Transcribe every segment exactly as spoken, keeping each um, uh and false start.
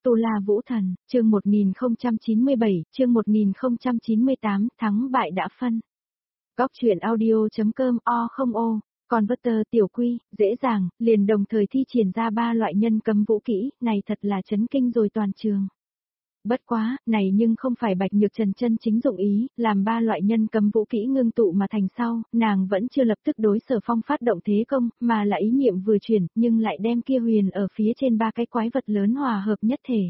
Tu La Vũ Thần, chương một nghìn không trăm chín mươi bảy, chương một nghìn không trăm chín mươi tám, thắng bại đã phân. Góc truyện audio.com o không ô, Converter tiểu quy, dễ dàng, liền đồng thời thi triển ra ba loại nhân cấm vũ kỹ, này thật là chấn kinh rồi toàn trường. Bất quá, này nhưng không phải Bạch Nhược Trần chân chính dụng ý, làm ba loại nhân cấm vũ kỹ ngưng tụ mà thành sau, nàng vẫn chưa lập tức đối Sở Phong phát động thế công, mà là ý niệm vừa chuyển, nhưng lại đem kia huyền ở phía trên ba cái quái vật lớn hòa hợp nhất thể.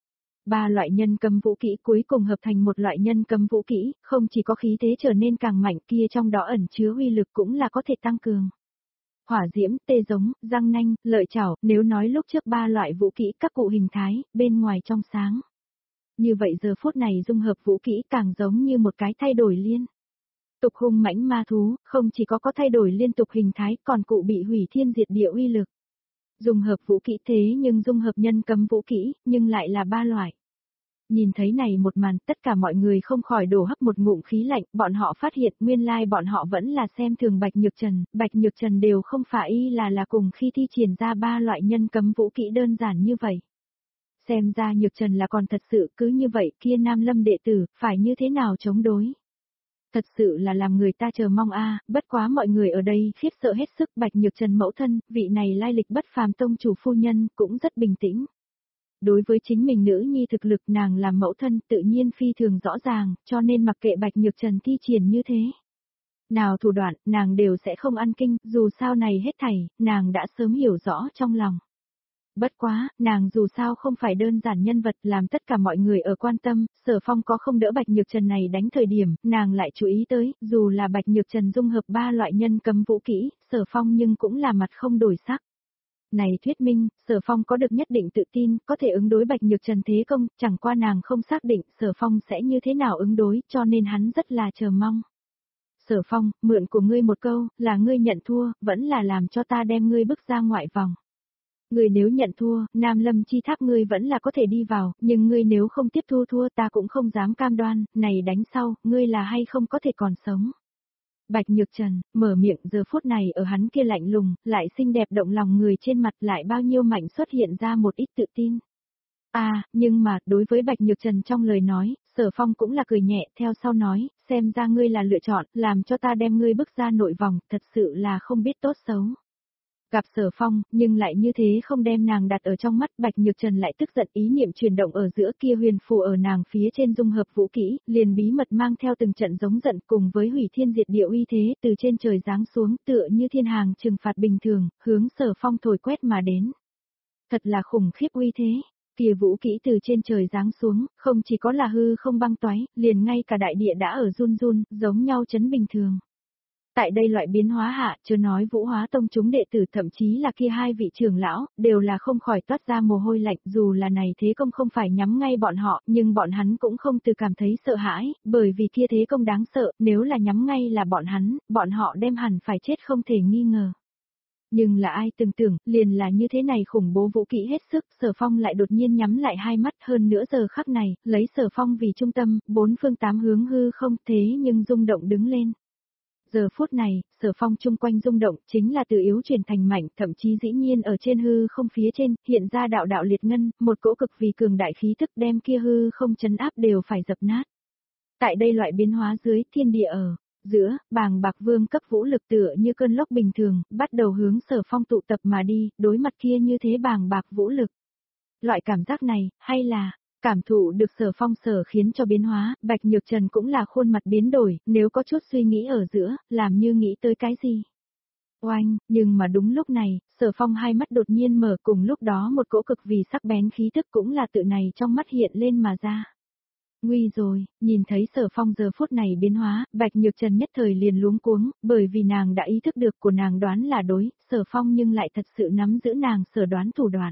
Ba loại nhân cấm vũ kỹ cuối cùng hợp thành một loại nhân cấm vũ kỹ, không chỉ có khí thế trở nên càng mạnh kia trong đó ẩn chứa uy lực cũng là có thể tăng cường. Hỏa diễm, tê giống, răng nanh, lợi chảo, nếu nói lúc trước ba loại vũ kỹ các cụ hình thái, bên ngoài trong sáng. Như vậy giờ phút này dung hợp vũ kỹ càng giống như một cái thay đổi liên. Tục hung mãnh ma thú, không chỉ có có thay đổi liên tục hình thái còn cụ bị hủy thiên diệt địa uy lực. Dung hợp vũ kỹ thế nhưng dung hợp nhân cấm vũ kỹ, nhưng lại là ba loại. Nhìn thấy này một màn, tất cả mọi người không khỏi đổ hấp một ngụm khí lạnh, bọn họ phát hiện nguyên lai bọn họ vẫn là xem thường Bạch Nhược Trần, Bạch Nhược Trần đều không phải y là là cùng khi thi triển ra ba loại nhân cấm vũ kỹ đơn giản như vậy. Xem ra Nhược Trần là còn thật sự cứ như vậy kia Nam Lâm đệ tử, phải như thế nào chống đối. Thật sự là làm người ta chờ mong a, bất quá mọi người ở đây khiếp sợ hết sức Bạch Nhược Trần mẫu thân, vị này lai lịch bất phàm tông chủ phu nhân cũng rất bình tĩnh. Đối với chính mình nữ nhi thực lực nàng làm mẫu thân tự nhiên phi thường rõ ràng, cho nên mặc kệ Bạch Nhược Trần thi triển như thế. Nào thủ đoạn, nàng đều sẽ không ăn kinh, dù sao này hết thảy, nàng đã sớm hiểu rõ trong lòng. Bất quá, nàng dù sao không phải đơn giản nhân vật làm tất cả mọi người ở quan tâm, Sở Phong có không đỡ Bạch Nhược Trần này đánh thời điểm, nàng lại chú ý tới, dù là Bạch Nhược Trần dung hợp ba loại nhân cấm vũ kỹ, Sở Phong nhưng cũng là mặt không đổi sắc. Này thuyết minh, Sở Phong có được nhất định tự tin, có thể ứng đối Bạch Nhược Trần thế công, chẳng qua nàng không xác định Sở Phong sẽ như thế nào ứng đối, cho nên hắn rất là chờ mong. Sở Phong, mượn của ngươi một câu, là ngươi nhận thua, vẫn là làm cho ta đem ngươi bước ra ngoại vòng. Ngươi nếu nhận thua, Nam Lâm chi tháp ngươi vẫn là có thể đi vào, nhưng ngươi nếu không tiếp thu thua ta cũng không dám cam đoan, này đánh sau, ngươi là hay không có thể còn sống. Bạch Nhược Trần, mở miệng giờ phút này ở hắn kia lạnh lùng, lại xinh đẹp động lòng người trên mặt lại bao nhiêu mạnh xuất hiện ra một ít tự tin. À, nhưng mà, đối với Bạch Nhược Trần trong lời nói, Sở Phong cũng là cười nhẹ, theo sau nói, xem ra ngươi là lựa chọn, làm cho ta đem ngươi bước ra nội vòng, thật sự là không biết tốt xấu. Gặp Sở Phong, nhưng lại như thế không đem nàng đặt ở trong mắt, Bạch Nhược Trần lại tức giận ý niệm chuyển động ở giữa kia huyền phù ở nàng phía trên dung hợp vũ kỹ, liền bí mật mang theo từng trận giống giận cùng với hủy thiên diệt địa uy thế từ trên trời giáng xuống tựa như thiên hàng trừng phạt bình thường, hướng Sở Phong thổi quét mà đến. Thật là khủng khiếp uy thế, kia vũ kỹ từ trên trời giáng xuống, không chỉ có là hư không băng toái, liền ngay cả đại địa đã ở run run, giống nhau chấn bình thường. Tại đây loại biến hóa hạ, chưa nói Vũ Hóa Tông chúng đệ tử thậm chí là kia hai vị trưởng lão, đều là không khỏi toát ra mồ hôi lạnh, dù là này thế công không phải nhắm ngay bọn họ, nhưng bọn hắn cũng không từ cảm thấy sợ hãi, bởi vì kia thế công đáng sợ, nếu là nhắm ngay là bọn hắn, bọn họ đem hẳn phải chết không thể nghi ngờ. Nhưng là ai từng tưởng, liền là như thế này khủng bố vũ kỹ hết sức, Sở Phong lại đột nhiên nhắm lại hai mắt hơn nữa giờ khắc này, lấy Sở Phong vì trung tâm, bốn phương tám hướng hư không thế nhưng rung động đứng lên. Giờ phút này, Sở Phong chung quanh rung động chính là từ yếu chuyển thành mạnh, thậm chí dĩ nhiên ở trên hư không phía trên, hiện ra đạo đạo liệt ngân, một cỗ cực vì cường đại khí thức đem kia hư không chấn áp đều phải dập nát. Tại đây loại biến hóa dưới thiên địa ở, giữa, bàng bạc vương cấp vũ lực tựa như cơn lốc bình thường, bắt đầu hướng Sở Phong tụ tập mà đi, đối mặt kia như thế bàng bạc vũ lực. Loại cảm giác này, hay là... Cảm thụ được Sở Phong sở khiến cho biến hóa, Bạch Nhược Trần cũng là khuôn mặt biến đổi, nếu có chút suy nghĩ ở giữa, làm như nghĩ tới cái gì. Oanh, nhưng mà đúng lúc này, Sở Phong hai mắt đột nhiên mở cùng lúc đó một cỗ cực vì sắc bén khí thức cũng là tự này trong mắt hiện lên mà ra. Nguy rồi, nhìn thấy Sở Phong giờ phút này biến hóa, Bạch Nhược Trần nhất thời liền luống cuống, bởi vì nàng đã ý thức được của nàng đoán là đối, Sở Phong nhưng lại thật sự nắm giữ nàng sở đoán thủ đoạn.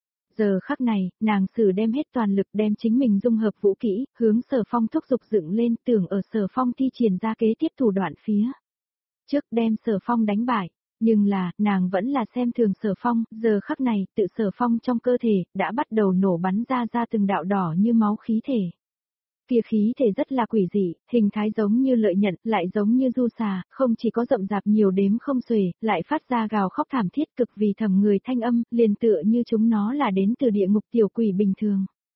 Giờ khắc này, nàng sử đem hết toàn lực đem chính mình dung hợp vũ kỹ, hướng Sở Phong thúc giục dựng lên tưởng ở Sở Phong thi triển ra kế tiếp thủ đoạn phía. Trước đem Sở Phong đánh bại, nhưng là, nàng vẫn là xem thường Sở Phong, giờ khắc này, tự Sở Phong trong cơ thể, đã bắt đầu nổ bắn ra ra từng đạo đỏ như máu khí thể. Kia khí thể rất là quỷ dị, hình thái giống như lợi nhận, lại giống như du xà, không chỉ có rậm rạp nhiều đếm không xuể, lại phát ra gào khóc thảm thiết cực vì thầm người thanh âm, liền tựa như chúng nó là đến từ địa ngục tiểu quỷ bình thường.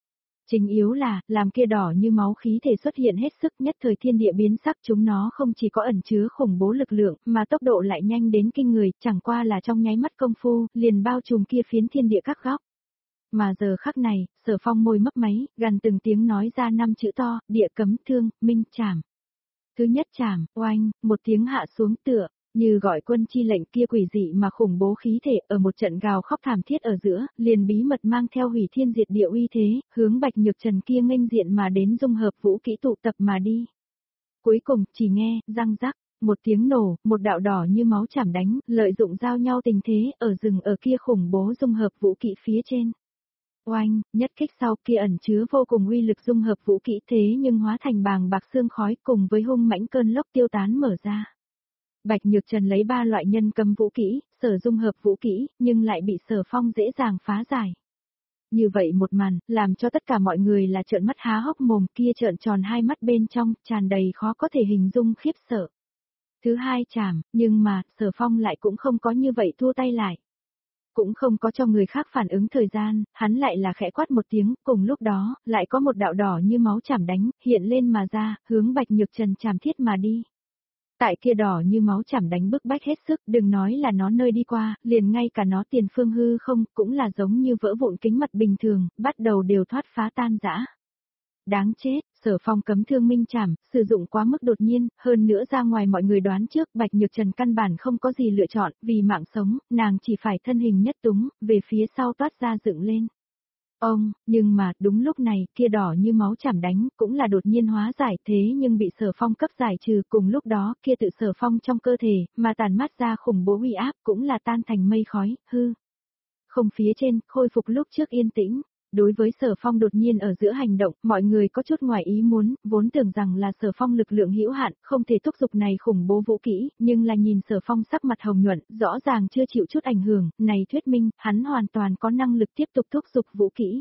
Chính yếu là, làm kia đỏ như máu khí thể xuất hiện hết sức nhất thời thiên địa biến sắc chúng nó không chỉ có ẩn chứa khủng bố lực lượng mà tốc độ lại nhanh đến kinh người, chẳng qua là trong nháy mắt công phu, liền bao trùm kia phiến thiên địa các góc. Mà giờ khắc này, Sở Phong môi mấp máy, gần từng tiếng nói ra năm chữ to, địa cấm thương, minh chảm. Thứ nhất chảm, oanh, một tiếng hạ xuống tựa, như gọi quân chi lệnh kia quỷ dị mà khủng bố khí thể ở một trận gào khóc thảm thiết ở giữa, liền bí mật mang theo hủy thiên diệt địa uy thế, hướng Bạch Nhược Trần kia nghênh diện mà đến dung hợp vũ kỹ tụ tập mà đi. Cuối cùng, chỉ nghe, răng rắc, một tiếng nổ, một đạo đỏ như máu chảm đánh, lợi dụng giao nhau tình thế, ở rừng ở kia khủng bố dung hợp vũ kỹ phía trên. Oanh, nhất kích sau kia ẩn chứa vô cùng uy lực dung hợp vũ kỹ thế nhưng hóa thành bàng bạc xương khói cùng với hung mãnh cơn lốc tiêu tán mở ra. Bạch Nhược Trần lấy ba loại nhân cầm vũ kỹ, sở dung hợp vũ kỹ, nhưng lại bị Sở Phong dễ dàng phá giải. Như vậy một màn, làm cho tất cả mọi người là trợn mắt há hốc mồm kia trợn tròn hai mắt bên trong, tràn đầy khó có thể hình dung khiếp sợ. Thứ hai chảm, nhưng mà, Sở Phong lại cũng không có như vậy thua tay lại. Cũng không có cho người khác phản ứng thời gian, hắn lại là khẽ quát một tiếng, cùng lúc đó, lại có một đạo đỏ như máu chảm đánh, hiện lên mà ra, hướng Bạch Nhược Trần chảm thiết mà đi. Tại kia đỏ như máu chảm đánh bức bách hết sức, đừng nói là nó nơi đi qua, liền ngay cả nó tiền phương hư không, cũng là giống như vỡ vụn kính mặt bình thường, bắt đầu đều thoát phá tan rã. Đáng chết, Sở Phong cấm thương minh chảm, sử dụng quá mức đột nhiên, hơn nữa ra ngoài mọi người đoán trước, Bạch Nhược Trần căn bản không có gì lựa chọn, vì mạng sống, nàng chỉ phải thân hình nhất túng, về phía sau toát ra dựng lên. Ông, nhưng mà, đúng lúc này, kia đỏ như máu chảm đánh, cũng là đột nhiên hóa giải thế nhưng bị Sở Phong cấp giải trừ, cùng lúc đó, kia tự Sở Phong trong cơ thể, mà tàn mát ra khủng bố uy áp, cũng là tan thành mây khói, hư. Không phía trên, khôi phục lúc trước yên tĩnh. Đối với Sở Phong đột nhiên ở giữa hành động, mọi người có chút ngoài ý muốn, vốn tưởng rằng là Sở Phong lực lượng hữu hạn, không thể thúc giục này khủng bố vũ kỹ, nhưng là nhìn Sở Phong sắc mặt hồng nhuận, rõ ràng chưa chịu chút ảnh hưởng, này thuyết minh, hắn hoàn toàn có năng lực tiếp tục thúc giục vũ kỹ.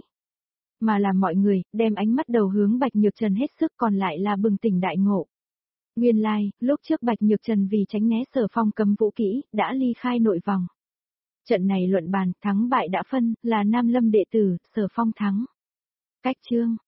Mà là mọi người, đem ánh mắt đầu hướng Bạch Nhược Trần hết sức còn lại là bừng tỉnh đại ngộ. Nguyên lai, like, lúc trước Bạch Nhược Trần vì tránh né Sở Phong cấm vũ kỹ, đã ly khai nội vòng. Trận này luận bàn, thắng bại đã phân, là Nam Lâm đệ tử, Sở Phong thắng. Cách chương